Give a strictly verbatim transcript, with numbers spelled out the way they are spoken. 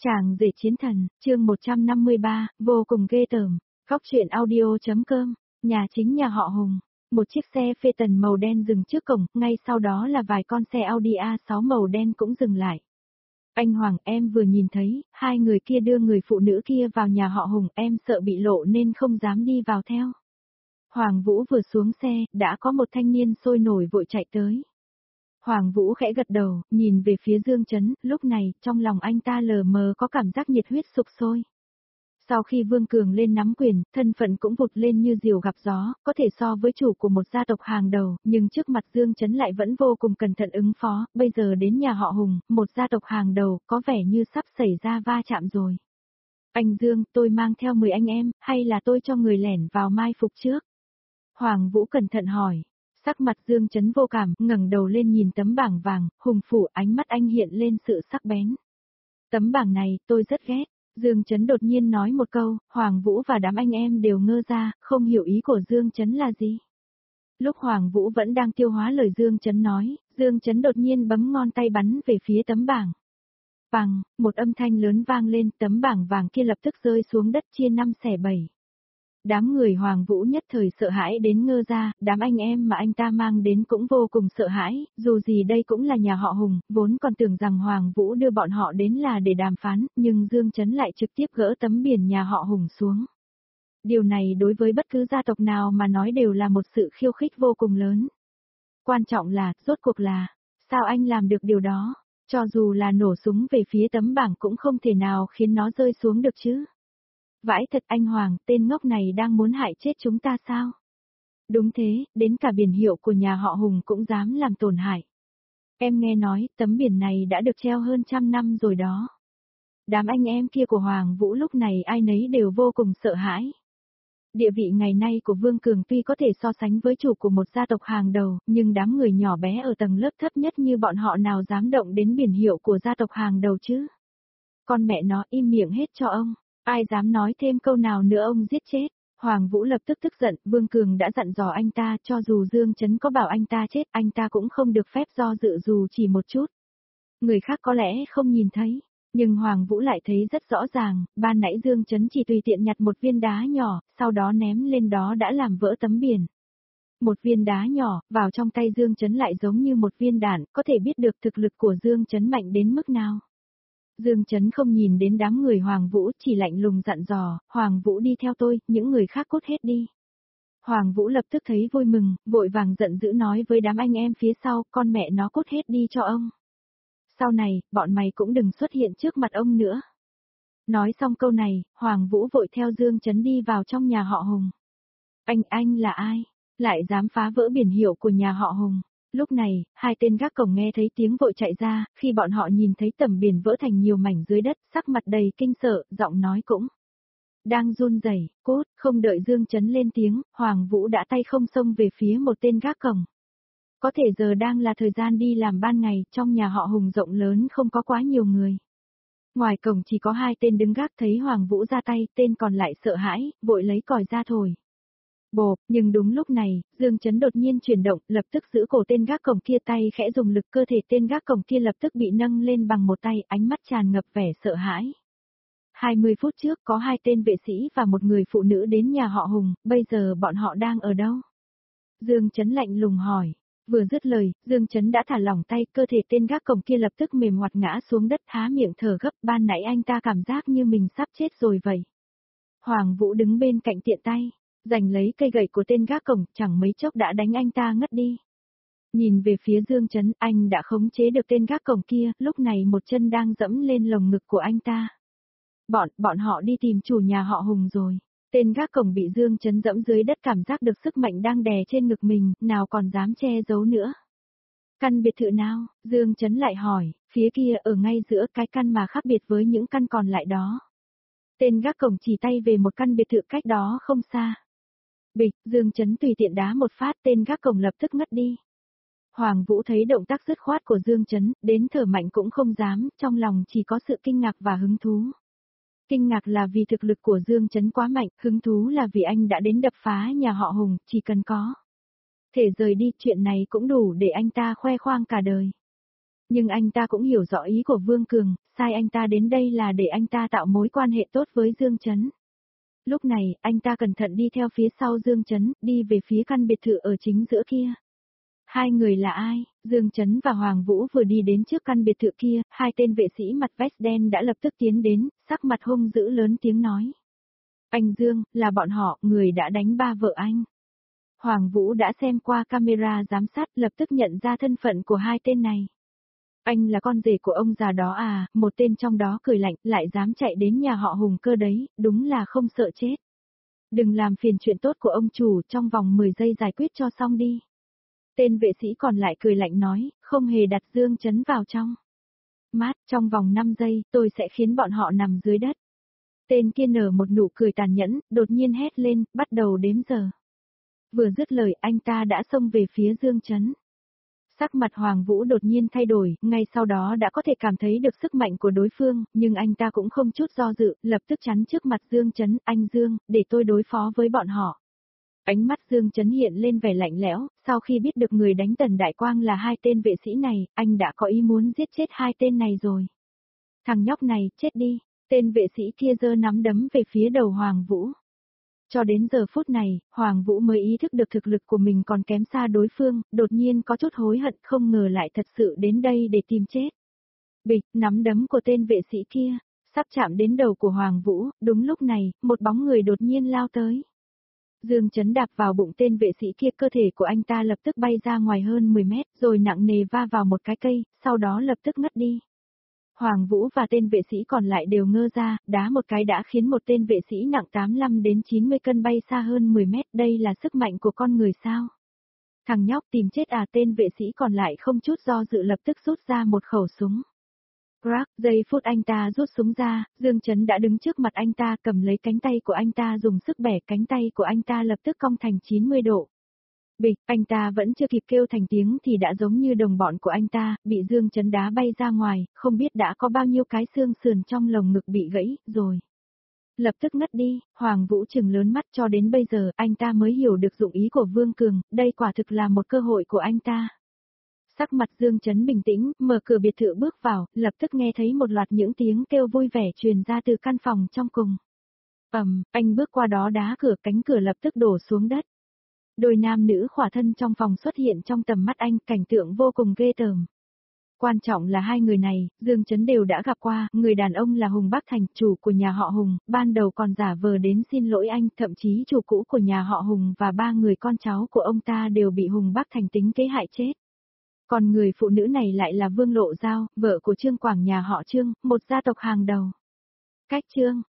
Chàng rể chiến thần, chương một trăm năm mươi ba, vô cùng ghê tởm. Khóc chuyện audio.com, nhà chính nhà họ Hùng. Một chiếc xe Phaeton màu đen dừng trước cổng, ngay sau đó là vài con xe Audi a sáu màu đen cũng dừng lại. Anh Hoàng, em vừa nhìn thấy, hai người kia đưa người phụ nữ kia vào nhà họ Hùng, em sợ bị lộ nên không dám đi vào theo. Hoàng Vũ vừa xuống xe, đã có một thanh niên sôi nổi vội chạy tới. Hoàng Vũ khẽ gật đầu, nhìn về phía Dương Chấn, lúc này, trong lòng anh ta lờ mờ có cảm giác nhiệt huyết sục sôi. Sau khi Vương Cường lên nắm quyền, thân phận cũng vụt lên như diều gặp gió, có thể so với chủ của một gia tộc hàng đầu, nhưng trước mặt Dương Chấn lại vẫn vô cùng cẩn thận ứng phó, bây giờ đến nhà họ Hùng, một gia tộc hàng đầu, có vẻ như sắp xảy ra va chạm rồi. Anh Dương, tôi mang theo mười anh em, hay là tôi cho người lẻn vào mai phục trước? Hoàng Vũ cẩn thận hỏi. Sắc mặt Dương Chấn vô cảm, ngẩng đầu lên nhìn tấm bảng vàng, Hùng phủ, ánh mắt anh hiện lên sự sắc bén. Tấm bảng này, tôi rất ghét. Dương Chấn đột nhiên nói một câu, Hoàng Vũ và đám anh em đều ngơ ra, không hiểu ý của Dương Chấn là gì. Lúc Hoàng Vũ vẫn đang tiêu hóa lời Dương Chấn nói, Dương Chấn đột nhiên bấm ngón tay bắn về phía tấm bảng. Bằng, một âm thanh lớn vang lên, tấm bảng vàng kia lập tức rơi xuống đất chia năm xẻ bảy. Đám người Hoàng Vũ nhất thời sợ hãi đến ngơ ra, đám anh em mà anh ta mang đến cũng vô cùng sợ hãi, dù gì đây cũng là nhà họ Hùng, vốn còn tưởng rằng Hoàng Vũ đưa bọn họ đến là để đàm phán, nhưng Dương Chấn lại trực tiếp gỡ tấm biển nhà họ Hùng xuống. Điều này đối với bất cứ gia tộc nào mà nói đều là một sự khiêu khích vô cùng lớn. Quan trọng là, rốt cuộc là, sao anh làm được điều đó, cho dù là nổ súng về phía tấm bảng cũng không thể nào khiến nó rơi xuống được chứ. Vãi thật anh Hoàng, tên ngốc này đang muốn hại chết chúng ta sao? Đúng thế, đến cả biển hiệu của nhà họ Hùng cũng dám làm tổn hại. Em nghe nói, tấm biển này đã được treo hơn trăm năm rồi đó. Đám anh em kia của Hoàng Vũ lúc này ai nấy đều vô cùng sợ hãi. Địa vị ngày nay của Vương Cường tuy có thể so sánh với chủ của một gia tộc hàng đầu, nhưng đám người nhỏ bé ở tầng lớp thấp nhất như bọn họ nào dám động đến biển hiệu của gia tộc hàng đầu chứ? Con mẹ nó im miệng hết cho ông. Ai dám nói thêm câu nào nữa ông giết chết. Hoàng Vũ lập tức tức giận, Vương Cường đã dặn dò anh ta, cho dù Dương Chấn có bảo anh ta chết, anh ta cũng không được phép do dự dù chỉ một chút. Người khác có lẽ không nhìn thấy, nhưng Hoàng Vũ lại thấy rất rõ ràng, ban nãy Dương Chấn chỉ tùy tiện nhặt một viên đá nhỏ, sau đó ném lên đó đã làm vỡ tấm biển. Một viên đá nhỏ, vào trong tay Dương Chấn lại giống như một viên đạn, có thể biết được thực lực của Dương Chấn mạnh đến mức nào. Dương Chấn không nhìn đến đám người Hoàng Vũ, chỉ lạnh lùng dặn dò, Hoàng Vũ đi theo tôi, những người khác cút hết đi. Hoàng Vũ lập tức thấy vui mừng, vội vàng giận dữ nói với đám anh em phía sau, con mẹ nó cút hết đi cho ông. Sau này, bọn mày cũng đừng xuất hiện trước mặt ông nữa. Nói xong câu này, Hoàng Vũ vội theo Dương Chấn đi vào trong nhà họ Hùng. Anh, anh là ai? Lại dám phá vỡ biển hiệu của nhà họ Hùng. Lúc này, hai tên gác cổng nghe thấy tiếng vội chạy ra, khi bọn họ nhìn thấy tấm biển vỡ thành nhiều mảnh dưới đất, sắc mặt đầy kinh sợ, giọng nói cũng đang run rẩy. Cốt, không đợi Dương Chấn lên tiếng, Hoàng Vũ đã tay không xông về phía một tên gác cổng. Có thể giờ đang là thời gian đi làm ban ngày, trong nhà họ Hùng rộng lớn không có quá nhiều người. Ngoài cổng chỉ có hai tên đứng gác, thấy Hoàng Vũ ra tay, tên còn lại sợ hãi, vội lấy còi ra thổi. Bộp, nhưng đúng lúc này, Dương Chấn đột nhiên chuyển động, lập tức giữ cổ tên gác cổng kia, tay khẽ dùng lực, cơ thể tên gác cổng kia lập tức bị nâng lên bằng một tay, ánh mắt tràn ngập vẻ sợ hãi. hai mươi phút trước có hai tên vệ sĩ và một người phụ nữ đến nhà họ Hùng, bây giờ bọn họ đang ở đâu? Dương Chấn lạnh lùng hỏi. Vừa dứt lời, Dương Chấn đã thả lỏng tay, cơ thể tên gác cổng kia lập tức mềm ngoặt ngã xuống đất, há miệng thở gấp, ban nãy anh ta cảm giác như mình sắp chết rồi vậy. Hoàng Vũ đứng bên cạnh tiện tay, giành lấy cây gậy của tên gác cổng, chẳng mấy chốc đã đánh anh ta ngất đi. Nhìn về phía Dương Chấn, anh đã khống chế được tên gác cổng kia, lúc này một chân đang dẫm lên lồng ngực của anh ta. Bọn, bọn họ đi tìm chủ nhà họ Hùng rồi. Tên gác cổng bị Dương Chấn dẫm dưới đất cảm giác được sức mạnh đang đè trên ngực mình, nào còn dám che giấu nữa. Căn biệt thự nào? Dương Chấn lại hỏi, phía kia ở ngay giữa cái căn mà khác biệt với những căn còn lại đó. Tên gác cổng chỉ tay về một căn biệt thự cách đó không xa. Bịch, Dương Chấn tùy tiện đá một phát, tên gác cổng lập tức ngất đi. Hoàng Vũ thấy động tác dứt khoát của Dương Chấn, đến thở mạnh cũng không dám, trong lòng chỉ có sự kinh ngạc và hứng thú. Kinh ngạc là vì thực lực của Dương Chấn quá mạnh, hứng thú là vì anh đã đến đập phá nhà họ Hùng, chỉ cần có thể rời đi, chuyện này cũng đủ để anh ta khoe khoang cả đời. Nhưng anh ta cũng hiểu rõ ý của Vương Cường, sai anh ta đến đây là để anh ta tạo mối quan hệ tốt với Dương Chấn. Lúc này, anh ta cẩn thận đi theo phía sau Dương Chấn, đi về phía căn biệt thự ở chính giữa kia. Hai người là ai? Dương Chấn và Hoàng Vũ vừa đi đến trước căn biệt thự kia, hai tên vệ sĩ mặt vest đen đã lập tức tiến đến, sắc mặt hung dữ lớn tiếng nói. Anh Dương, là bọn họ, người đã đánh ba vợ anh. Hoàng Vũ đã xem qua camera giám sát, lập tức nhận ra thân phận của hai tên này. Anh là con rể của ông già đó à, một tên trong đó cười lạnh, lại dám chạy đến nhà họ Hùng cơ đấy, đúng là không sợ chết. Đừng làm phiền chuyện tốt của ông chủ, trong vòng mười giây giải quyết cho xong đi. Tên vệ sĩ còn lại cười lạnh nói, không hề đặt Dương Chấn vào trong. Mát, trong vòng năm giây, tôi sẽ khiến bọn họ nằm dưới đất. Tên kia nở một nụ cười tàn nhẫn, đột nhiên hét lên, bắt đầu đếm giờ. Vừa dứt lời, anh ta đã xông về phía Dương Chấn. Sắc mặt Hoàng Vũ đột nhiên thay đổi, ngay sau đó đã có thể cảm thấy được sức mạnh của đối phương, nhưng anh ta cũng không chút do dự, lập tức chắn trước mặt Dương Chấn, anh Dương, để tôi đối phó với bọn họ. Ánh mắt Dương Chấn hiện lên vẻ lạnh lẽo, sau khi biết được người đánh Tần Đại Quang là hai tên vệ sĩ này, anh đã có ý muốn giết chết hai tên này rồi. Thằng nhóc này, chết đi, tên vệ sĩ kia giơ nắm đấm về phía đầu Hoàng Vũ. Cho đến giờ phút này, Hoàng Vũ mới ý thức được thực lực của mình còn kém xa đối phương, đột nhiên có chút hối hận không ngờ lại thật sự đến đây để tìm chết. Bịch, nắm đấm của tên vệ sĩ kia, sắp chạm đến đầu của Hoàng Vũ, đúng lúc này, một bóng người đột nhiên lao tới. Dương Chấn đạp vào bụng tên vệ sĩ kia, cơ thể của anh ta lập tức bay ra ngoài hơn mười mét, rồi nặng nề va vào một cái cây, sau đó lập tức ngất đi. Hoàng Vũ và tên vệ sĩ còn lại đều ngơ ra, đá một cái đã khiến một tên vệ sĩ nặng tám mươi lăm đến chín mươi cân bay xa hơn mười mét, đây là sức mạnh của con người sao? Thằng nhóc tìm chết à, tên vệ sĩ còn lại không chút do dự lập tức rút ra một khẩu súng. Crack, giây phút anh ta rút súng ra, Dương Chấn đã đứng trước mặt anh ta cầm lấy cánh tay của anh ta dùng sức bẻ cánh tay của anh ta lập tức cong thành chín mươi độ. Bịch, anh ta vẫn chưa kịp kêu thành tiếng thì đã giống như đồng bọn của anh ta, bị Dương Chấn đá bay ra ngoài, không biết đã có bao nhiêu cái xương sườn trong lồng ngực bị gãy, rồi. Lập tức ngất đi, Hoàng Vũ trừng lớn mắt, cho đến bây giờ anh ta mới hiểu được dụng ý của Vương Cường, đây quả thực là một cơ hội của anh ta. Sắc mặt Dương Chấn bình tĩnh, mở cửa biệt thự bước vào, lập tức nghe thấy một loạt những tiếng kêu vui vẻ truyền ra từ căn phòng trong cùng. Ầm, anh bước qua đó đá cửa, cánh cửa lập tức đổ xuống đất. Đôi nam nữ khỏa thân trong phòng xuất hiện trong tầm mắt anh, cảnh tượng vô cùng ghê tởm. Quan trọng là hai người này, Dương Chấn đều đã gặp qua, người đàn ông là Hùng Bắc Thành, chủ của nhà họ Hùng, ban đầu còn giả vờ đến xin lỗi anh, thậm chí chủ cũ của nhà họ Hùng và ba người con cháu của ông ta đều bị Hùng Bắc Thành tính kế hại chết. Còn người phụ nữ này lại là Vương Lộ Giao, vợ của Trương Quảng nhà họ Trương, một gia tộc hàng đầu. Cách Trương,